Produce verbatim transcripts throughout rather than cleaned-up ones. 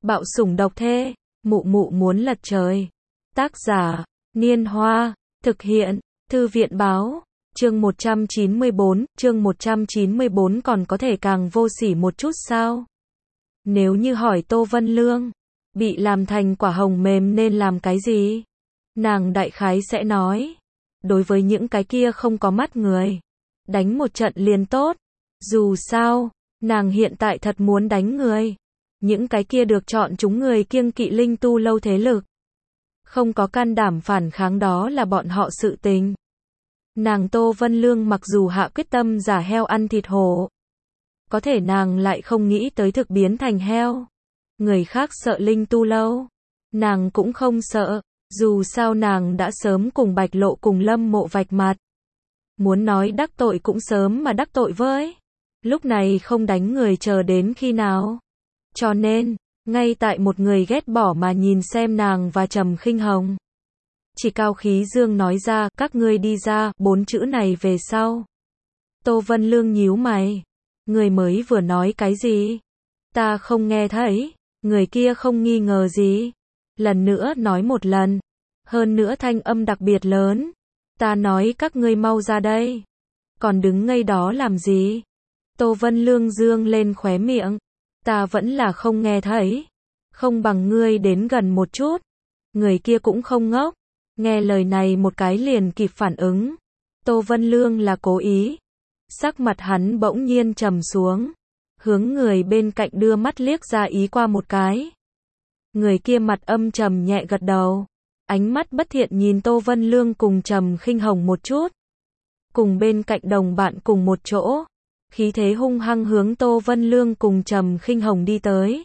Bạo sủng độc thê, mụ mụ muốn lật trời. Tác giả, Niên Hoa, thực hiện, Thư viện báo, chương một trăm chín mươi bốn, chương một trăm chín mươi bốn còn có thể càng vô sỉ một chút sao? Nếu như hỏi Tô Vân Lương, bị làm thành quả hồng mềm nên làm cái gì? Nàng đại khái sẽ nói, đối với những cái kia không có mắt người, đánh một trận liền tốt. Dù sao, nàng hiện tại thật muốn đánh người. Những cái kia được chọn chúng người kiêng kỵ linh tu lâu thế lực, không có can đảm phản kháng đó là bọn họ sự tình. Nàng Tô Vân Lương mặc dù hạ quyết tâm giả heo ăn thịt hổ, có thể nàng lại không nghĩ tới thực biến thành heo. Người khác sợ linh tu lâu, nàng cũng không sợ, dù sao nàng đã sớm cùng Bạch Lộ cùng Lâm Mộ vạch mặt. Muốn nói đắc tội cũng sớm mà đắc tội với. Lúc này không đánh người chờ đến khi nào? Cho nên, ngay tại một người ghét bỏ mà nhìn xem nàng và Trầm Khinh Hồng. Chỉ cao khí dương nói ra, các ngươi đi ra, bốn chữ này về sau. Tô Vân Lương nhíu mày. Người mới vừa nói cái gì? Ta không nghe thấy. Người kia không nghi ngờ gì. Lần nữa nói một lần. Hơn nữa thanh âm đặc biệt lớn. Ta nói các ngươi mau ra đây. Còn đứng ngây đó làm gì? Tô Vân Lương dương lên khóe miệng. Ta vẫn là không nghe thấy. Không bằng ngươi đến gần một chút. Người kia cũng không ngốc. Nghe lời này một cái liền kịp phản ứng. Tô Vân Lương là cố ý. Sắc mặt hắn bỗng nhiên trầm xuống. Hướng người bên cạnh đưa mắt liếc ra ý qua một cái. Người kia mặt âm trầm nhẹ gật đầu. Ánh mắt bất thiện nhìn Tô Vân Lương cùng Trầm Khinh Hồng một chút. Cùng bên cạnh đồng bạn cùng một chỗ. Khí thế hung hăng hướng Tô Vân Lương cùng Trầm Khinh Hồng đi tới.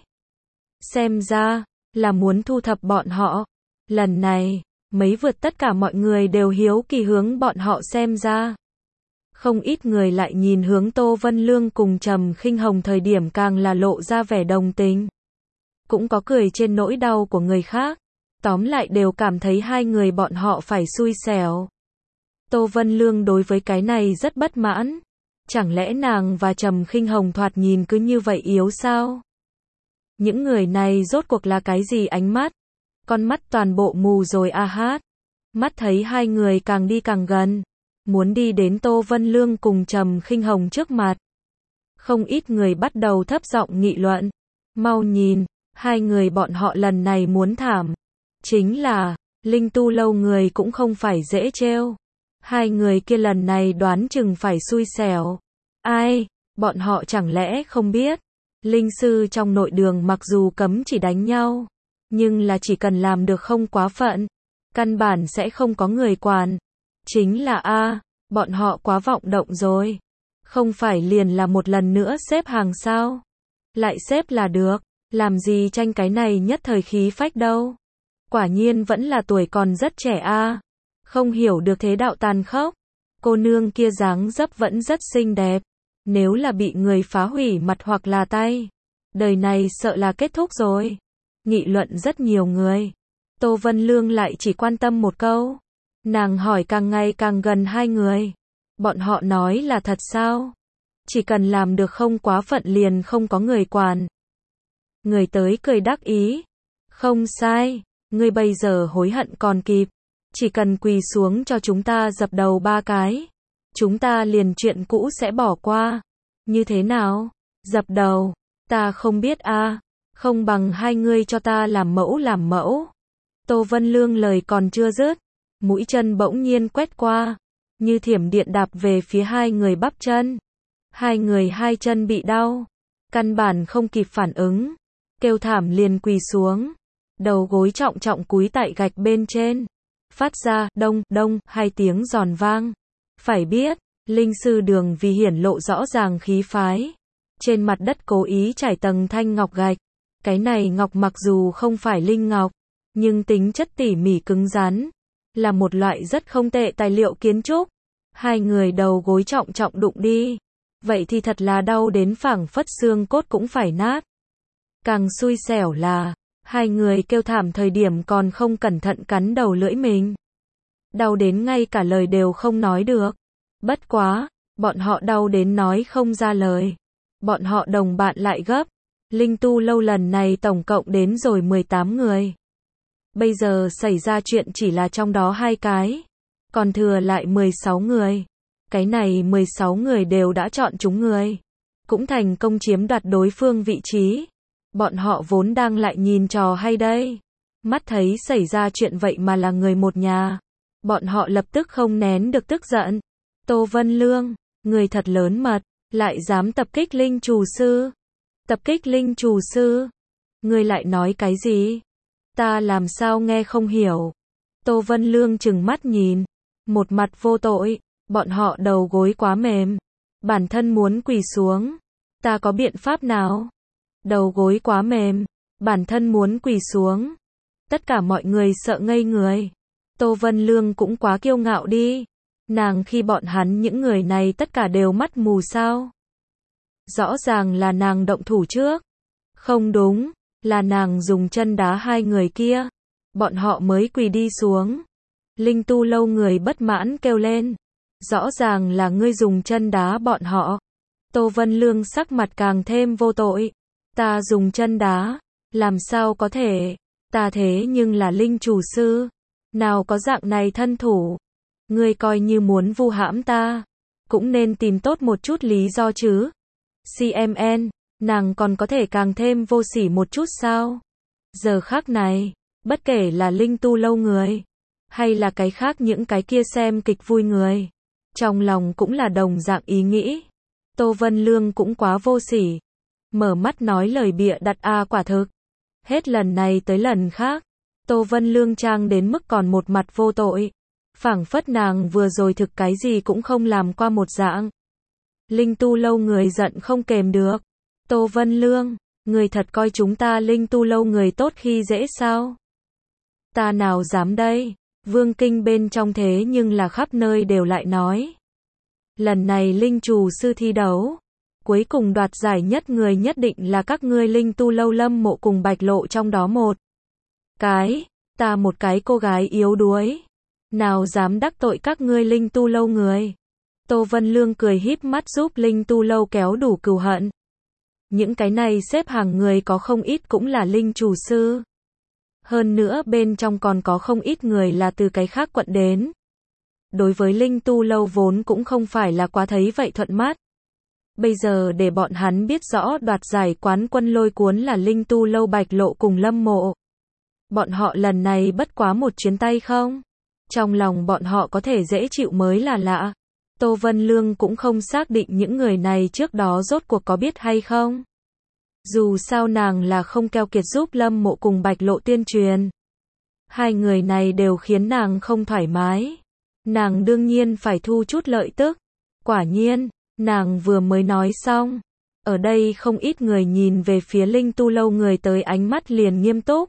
Xem ra, là muốn thu thập bọn họ. Lần này, mấy vượt tất cả mọi người đều hiếu kỳ hướng bọn họ xem ra. Không ít người lại nhìn hướng Tô Vân Lương cùng Trầm Khinh Hồng thời điểm càng là lộ ra vẻ đồng tình. Cũng có cười trên nỗi đau của người khác. Tóm lại đều cảm thấy hai người bọn họ phải xui xẻo. Tô Vân Lương đối với cái này rất bất mãn. Chẳng lẽ nàng và Trầm Khinh Hồng thoạt nhìn cứ như vậy yếu sao? Những người này rốt cuộc là cái gì ánh mắt? Con mắt toàn bộ mù rồi a hát. Mắt thấy hai người càng đi càng gần. Muốn đi đến Tô Vân Lương cùng Trầm Khinh Hồng trước mặt. Không ít người bắt đầu thấp giọng nghị luận. Mau nhìn, hai người bọn họ lần này muốn thảm. Chính là, linh tu lâu người cũng không phải dễ trêu. Hai người kia lần này đoán chừng phải xui xẻo. Ai, bọn họ chẳng lẽ không biết. Linh sư trong nội đường mặc dù cấm chỉ đánh nhau. Nhưng là chỉ cần làm được không quá phận. Căn bản sẽ không có người quản. Chính là a bọn họ quá vọng động rồi. Không phải liền là một lần nữa xếp hàng sao. Lại xếp là được. Làm gì tranh cái này nhất thời khí phách đâu. Quả nhiên vẫn là tuổi còn rất trẻ a Không hiểu được thế đạo tàn khốc. Cô nương kia dáng dấp vẫn rất xinh đẹp. Nếu là bị người phá hủy mặt hoặc là tay, đời này sợ là kết thúc rồi. Nghị luận rất nhiều người. Tô Vân Lương lại chỉ quan tâm một câu. Nàng hỏi càng ngày càng gần hai người. Bọn họ nói là thật sao? Chỉ cần làm được không quá phận liền không có người quản. Người tới cười đắc ý. Không sai, ngươi bây giờ hối hận còn kịp. Chỉ cần quỳ xuống cho chúng ta dập đầu ba cái. Chúng ta liền chuyện cũ sẽ bỏ qua. Như thế nào? Dập đầu. Ta không biết a Không bằng hai ngươi cho ta làm mẫu làm mẫu. Tô Vân Lương lời còn chưa dứt. Mũi chân bỗng nhiên quét qua. Như thiểm điện đạp về phía hai người bắp chân. Hai người hai chân bị đau. Căn bản không kịp phản ứng. Kêu thảm liền quỳ xuống. Đầu gối trọng trọng cúi tại gạch bên trên. Phát ra đông đông hai tiếng giòn vang. Phải biết, linh sư đường vì hiển lộ rõ ràng khí phái. Trên mặt đất cố ý trải tầng thanh ngọc gạch. Cái này ngọc mặc dù không phải linh ngọc, nhưng tính chất tỉ mỉ cứng rắn. Là một loại rất không tệ tài liệu kiến trúc. Hai người đầu gối trọng trọng đụng đi. Vậy thì thật là đau đến phảng phất xương cốt cũng phải nát. Càng xui xẻo là, hai người kêu thảm thời điểm còn không cẩn thận cắn đầu lưỡi mình. Đau đến ngay cả lời đều không nói được. Bất quá, bọn họ đau đến nói không ra lời. Bọn họ đồng bạn lại gấp. Linh Tu Lâu lần này tổng cộng đến rồi mười tám người. Bây giờ xảy ra chuyện chỉ là trong đó hai cái, còn thừa lại mười sáu người. Cái này mười sáu người đều đã chọn chúng người, cũng thành công chiếm đoạt đối phương vị trí. Bọn họ vốn đang lại nhìn trò hay đây. Mắt thấy xảy ra chuyện vậy mà là người một nhà. Bọn họ lập tức không nén được tức giận. Tô Vân Lương, người thật lớn mật, lại dám tập kích Linh Trù Sư. Tập kích Linh Trù Sư? Người lại nói cái gì? Ta làm sao nghe không hiểu. Tô Vân Lương trừng mắt nhìn, một mặt vô tội. Bọn họ đầu gối quá mềm, bản thân muốn quỳ xuống. Ta có biện pháp nào? Đầu gối quá mềm, bản thân muốn quỳ xuống. Tất cả mọi người sợ ngây người. Tô Vân Lương cũng quá kiêu ngạo đi. Nàng khi bọn hắn những người này tất cả đều mắt mù sao? Rõ ràng là nàng động thủ trước. Không đúng, là nàng dùng chân đá hai người kia. Bọn họ mới quỳ đi xuống. Linh Tu Lâu người bất mãn kêu lên. Rõ ràng là ngươi dùng chân đá bọn họ. Tô Vân Lương sắc mặt càng thêm vô tội. Ta dùng chân đá, làm sao có thể? Ta thế nhưng là Linh Trù Sư, nào có dạng này thân thủ. Ngươi coi như muốn vu hãm ta, cũng nên tìm tốt một chút lý do chứ. xê em en, nàng còn có thể càng thêm vô sỉ một chút sao? Giờ khắc này, bất kể là Linh Tu Lâu người, hay là cái khác những cái kia xem kịch vui người, trong lòng cũng là đồng dạng ý nghĩ. Tô Vân Lương cũng quá vô sỉ. Mở mắt nói lời bịa đặt a quả thực. Hết lần này tới lần khác, Tô Vân Lương trang đến mức còn một mặt vô tội. Phảng phất nàng vừa rồi thực cái gì cũng không làm qua một dạng. Linh Tu Lâu người giận không kềm được. Tô Vân Lương, người thật coi chúng ta Linh Tu Lâu người tốt khi dễ sao? Ta nào dám đây? Vương Kinh bên trong thế nhưng là khắp nơi đều lại nói. Lần này Linh Trù Sư thi đấu, cuối cùng đoạt giải nhất người nhất định là các ngươi Linh Tu Lâu Lâm Mộ cùng Bạch Lộ trong đó một cái. Ta một cái cô gái yếu đuối, nào dám đắc tội các ngươi Linh Tu Lâu người. Tô Vân Lương cười híp mắt giúp Linh Tu Lâu kéo đủ cừu hận. Những cái này xếp hàng người có không ít cũng là Linh Trù Sư. Hơn nữa bên trong còn có không ít người là từ cái khác quận đến. Đối với Linh Tu Lâu vốn cũng không phải là quá thấy vậy thuận mắt. Bây giờ để bọn hắn biết rõ đoạt giải quán quân lôi cuốn là Linh Tu Lâu Bạch Lộ cùng Lâm Mộ. Bọn họ lần này bất quá một chuyến tay không? Trong lòng bọn họ có thể dễ chịu mới là lạ. Tô Vân Lương cũng không xác định những người này trước đó rốt cuộc có biết hay không. Dù sao nàng là không keo kiệt giúp Lâm Mộ cùng Bạch Lộ tuyên truyền. Hai người này đều khiến nàng không thoải mái. Nàng đương nhiên phải thu chút lợi tức. Quả nhiên, nàng vừa mới nói xong. Ở đây không ít người nhìn về phía Linh Tu Lâu người tới ánh mắt liền nghiêm túc.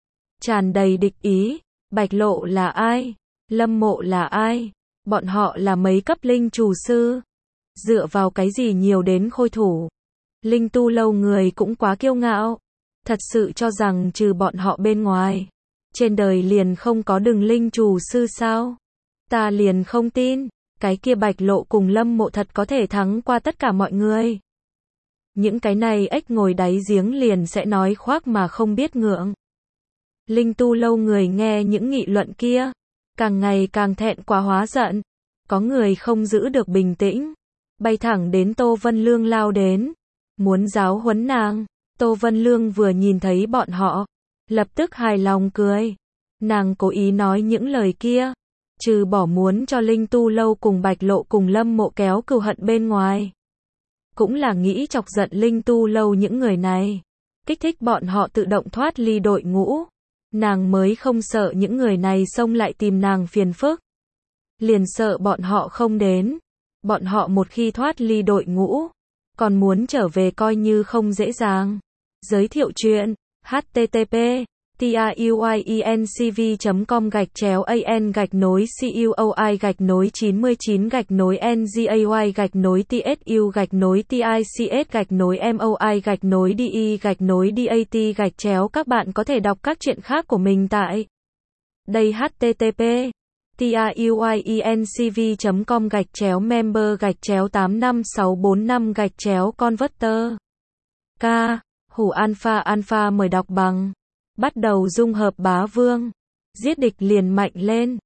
Tràn đầy địch ý. Bạch Lộ là ai? Lâm Mộ là ai? Bọn họ là mấy cấp Linh Trù Sư? Dựa vào cái gì nhiều đến khôi thủ? Linh Tu Lâu người cũng quá kiêu ngạo. Thật sự cho rằng trừ bọn họ bên ngoài, trên đời liền không có đừng Linh Trù Sư sao? Ta liền không tin, cái kia Bạch Lộ cùng Lâm Mộ thật có thể thắng qua tất cả mọi người. Những cái này ếch ngồi đáy giếng liền sẽ nói khoác mà không biết ngượng. Linh Tu Lâu người nghe những nghị luận kia, càng ngày càng thẹn quá hóa giận. Có người không giữ được bình tĩnh, bay thẳng đến Tô Vân Lương lao đến, muốn giáo huấn nàng. Tô Vân Lương vừa nhìn thấy bọn họ, lập tức hài lòng cười. Nàng cố ý nói những lời kia, trừ bỏ muốn cho Linh Tu Lâu cùng Bạch Lộ cùng Lâm Mộ kéo cừu hận bên ngoài, cũng là nghĩ chọc giận Linh Tu Lâu những người này, kích thích bọn họ tự động thoát ly đội ngũ. Nàng mới không sợ những người này xông lại tìm nàng phiền phức. Liền sợ bọn họ không đến. Bọn họ một khi thoát ly đội ngũ, còn muốn trở về coi như không dễ dàng. Giới thiệu chuyện http tuyencv chấm com gạch chéo an gạch nối cuoi gạch nối chín mươi chín gạch nối ngay gạch nối tsu gạch nối tics gạch nối moi gạch nối de gạch nối dat gạch chéo. Các bạn có thể đọc các chuyện khác của mình tại đây. Http tuyencv chấm com gạch chéo member gạch chéo tám năm sáu bốn năm gạch chéo converter. K Hủ alpha alpha mời đọc bằng. Bắt đầu dung hợp bá vương. Giết địch liền mạnh lên.